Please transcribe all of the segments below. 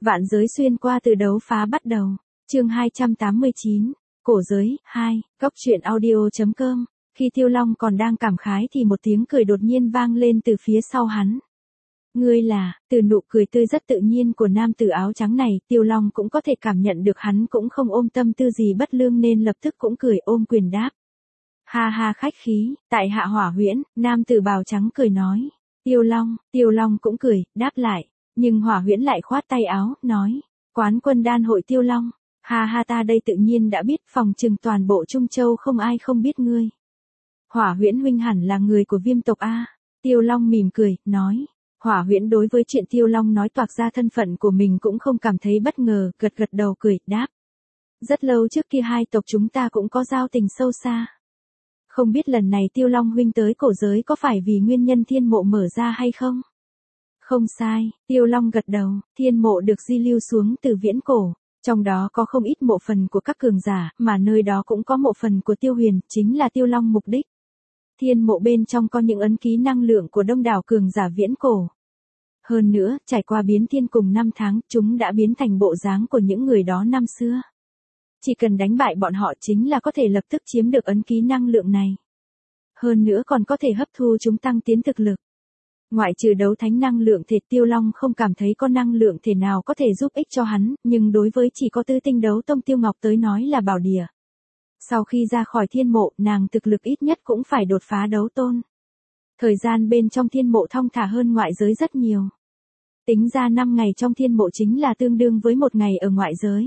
Vạn giới xuyên qua từ đấu phá bắt đầu. Chương 289. Cổ giới 2. Góc truyện audio.com. Khi Tiêu Long còn đang cảm khái thì một tiếng cười đột nhiên vang lên từ phía sau hắn. Ngươi là, từ nụ cười tươi rất tự nhiên của nam tử áo trắng này, Tiêu Long cũng có thể cảm nhận được hắn cũng không ôm tâm tư gì bất lương nên lập tức cũng cười ôm quyền đáp. Ha ha, khách khí, tại hạ Hỏa Huyễn. Nam tử bào trắng cười nói. Tiêu Long cũng cười, đáp lại, nhưng Hỏa Huyễn lại khoát tay áo, nói, quán quân đan hội Tiêu Long, ha ha, ta đây tự nhiên đã biết, phòng trừng toàn bộ Trung Châu không ai không biết ngươi. Hỏa Huyễn huynh hẳn là người của Viêm tộc a. Tiêu Long mỉm cười, nói. Hỏa Huyễn đối với chuyện Tiêu Long nói toạc ra thân phận của mình cũng không cảm thấy bất ngờ, gật gật đầu cười, đáp. Rất lâu trước kia hai tộc chúng ta cũng có giao tình sâu xa. Không biết lần này Tiêu Long huynh tới cổ giới có phải vì nguyên nhân thiên mộ mở ra hay không? Không sai, Tiêu Long gật đầu, thiên mộ được di lưu xuống từ viễn cổ. Trong đó có không ít mộ phần của các cường giả, mà nơi đó cũng có mộ phần của Tiêu Huyền, chính là Tiêu Long mục đích. Thiên mộ bên trong có những ấn ký năng lượng của đông đảo cường giả viễn cổ. Hơn nữa, trải qua biến thiên cùng 5 tháng, chúng đã biến thành bộ dáng của những người đó năm xưa. Chỉ cần đánh bại bọn họ chính là có thể lập tức chiếm được ấn ký năng lượng này. Hơn nữa còn có thể hấp thu chúng tăng tiến thực lực. Ngoại trừ đấu thánh năng lượng thể, Tiêu Long không cảm thấy có năng lượng thể nào có thể giúp ích cho hắn, nhưng đối với chỉ có tứ tinh đấu tông Tiêu Ngọc tới nói là bảo địa. Sau khi ra khỏi thiên mộ, nàng thực lực ít nhất cũng phải đột phá đấu tôn. Thời gian bên trong thiên mộ thong thả hơn ngoại giới rất nhiều. Tính ra 5 ngày trong thiên mộ chính là tương đương với 1 ngày ở ngoại giới.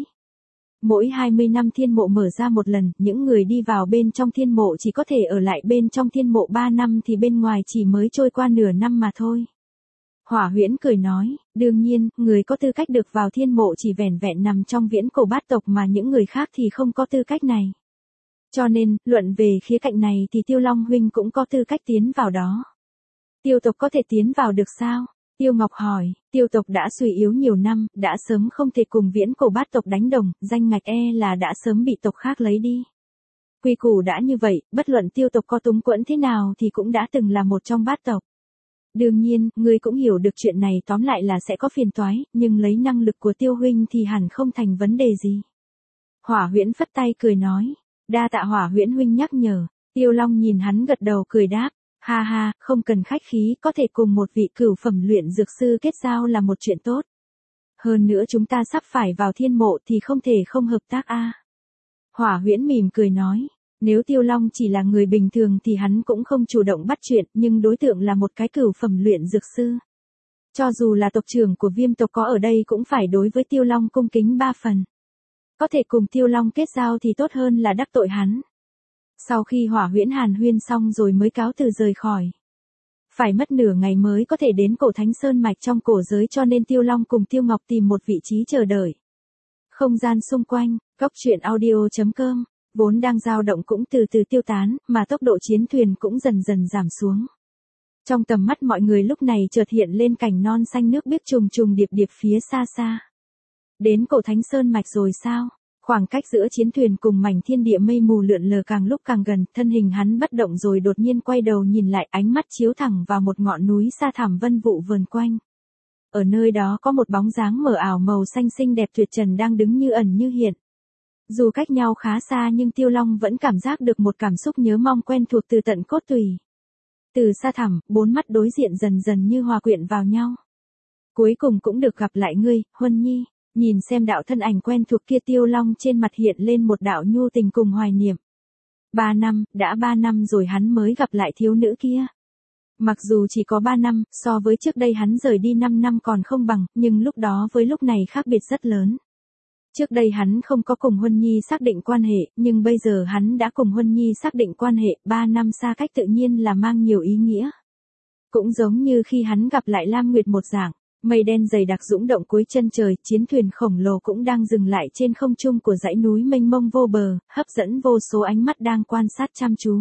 Mỗi 20 năm thiên mộ mở ra một lần, những người đi vào bên trong thiên mộ chỉ có thể ở lại bên trong thiên mộ 3 năm thì bên ngoài chỉ mới trôi qua nửa năm mà thôi. Hỏa Huyễn cười nói, đương nhiên, người có tư cách được vào thiên mộ chỉ vẻn vẹn nằm trong viễn cổ bát tộc mà những người khác thì không có tư cách này. Cho nên, luận về khía cạnh này thì Tiêu Long huynh cũng có tư cách tiến vào đó. Tiêu tộc có thể tiến vào được sao? Tiêu Ngọc hỏi, tiêu tộc đã suy yếu nhiều năm, đã sớm không thể cùng viễn cổ bát tộc đánh đồng, danh ngạch là đã sớm bị tộc khác lấy đi. Quy củ đã như vậy, bất luận tiêu tộc có túng quẫn thế nào thì cũng đã từng là một trong bát tộc. Đương nhiên, ngươi cũng hiểu được chuyện này, tóm lại là sẽ có phiền toái, nhưng lấy năng lực của Tiêu huynh thì hẳn không thành vấn đề gì. Hỏa Huyễn phất tay cười nói, đa tạ Hỏa Huyễn huynh nhắc nhở. Tiêu Long nhìn hắn gật đầu cười đáp. Ha ha, không cần khách khí, có thể cùng một vị cửu phẩm luyện dược sư kết giao là một chuyện tốt. Hơn nữa chúng ta sắp phải vào thiên mộ thì không thể không hợp tác a. Hỏa Huyễn mỉm cười nói, nếu Tiêu Long chỉ là người bình thường thì hắn cũng không chủ động bắt chuyện, nhưng đối tượng là một cái cửu phẩm luyện dược sư. Cho dù là tộc trưởng của Viêm tộc có ở đây cũng phải đối với Tiêu Long cung kính 3 phần. Có thể cùng Tiêu Long kết giao thì tốt hơn là đắc tội hắn. Sau khi Hỏa Huyễn hàn huyên xong rồi mới cáo từ rời khỏi. Phải mất nửa ngày mới có thể đến cổ Thánh Sơn Mạch trong cổ giới, cho nên Tiêu Long cùng Tiêu Ngọc tìm một vị trí chờ đợi. Không gian xung quanh, góc truyện audio.com, vốn đang dao động cũng từ từ tiêu tán, mà tốc độ chiến thuyền cũng dần dần giảm xuống. Trong tầm mắt mọi người lúc này chợt hiện lên cảnh non xanh nước biếc trùng trùng điệp điệp phía xa xa. Đến cổ Thánh Sơn Mạch rồi sao? Khoảng cách giữa chiến thuyền cùng mảnh thiên địa mây mù lượn lờ càng lúc càng gần, thân hình hắn bất động rồi đột nhiên quay đầu nhìn lại, ánh mắt chiếu thẳng vào một ngọn núi sa thẳm vân vụ vờn quanh. Ở nơi đó có một bóng dáng mờ ảo màu xanh xinh đẹp tuyệt trần đang đứng như ẩn như hiện. Dù cách nhau khá xa nhưng Tiêu Long vẫn cảm giác được một cảm xúc nhớ mong quen thuộc từ tận cốt tủy. Từ sa thẳm, 4 mắt đối diện dần dần như hòa quyện vào nhau. Cuối cùng cũng được gặp lại ngươi, Huân Nhi. Nhìn xem đạo thân ảnh quen thuộc kia, Tiêu Long trên mặt hiện lên một đạo nhu tình cùng hoài niệm. 3 năm, đã 3 năm rồi hắn mới gặp lại thiếu nữ kia. Mặc dù chỉ có 3 năm, so với trước đây hắn rời đi 5 năm còn không bằng, nhưng lúc đó với lúc này khác biệt rất lớn. Trước đây hắn không có cùng Huân Nhi xác định quan hệ, nhưng bây giờ hắn đã cùng Huân Nhi xác định quan hệ, 3 năm xa cách tự nhiên là mang nhiều ý nghĩa. Cũng giống như khi hắn gặp lại Lam Nguyệt một dạng. Mây đen dày đặc dũng động cuối chân trời, chiến thuyền khổng lồ cũng đang dừng lại trên không trung của dãy núi mênh mông vô bờ, hấp dẫn vô số ánh mắt đang quan sát chăm chú.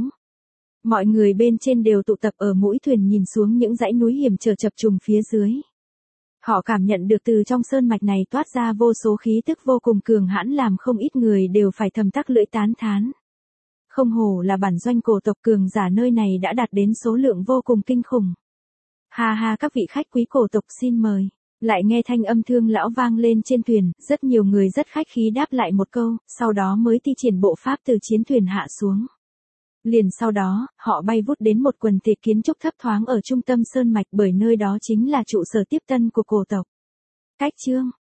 Mọi người bên trên đều tụ tập ở mũi thuyền nhìn xuống những dãy núi hiểm trở chập trùng phía dưới. Họ cảm nhận được từ trong sơn mạch này toát ra vô số khí tức vô cùng cường hãn, làm không ít người đều phải thầm tắc lưỡi tán thán. Không hổ là bản doanh cổ tộc, cường giả nơi này đã đạt đến số lượng vô cùng kinh khủng. Ha ha, các vị khách quý cổ tộc xin mời. Lại nghe thanh âm thương lão vang lên trên thuyền, rất nhiều người rất khách khí đáp lại một câu, sau đó mới thi triển bộ pháp từ chiến thuyền hạ xuống. Liền sau đó, họ bay vút đến một quần thể kiến trúc thấp thoáng ở trung tâm sơn mạch bởi nơi đó chính là trụ sở tiếp tân của cổ tộc. Cách chương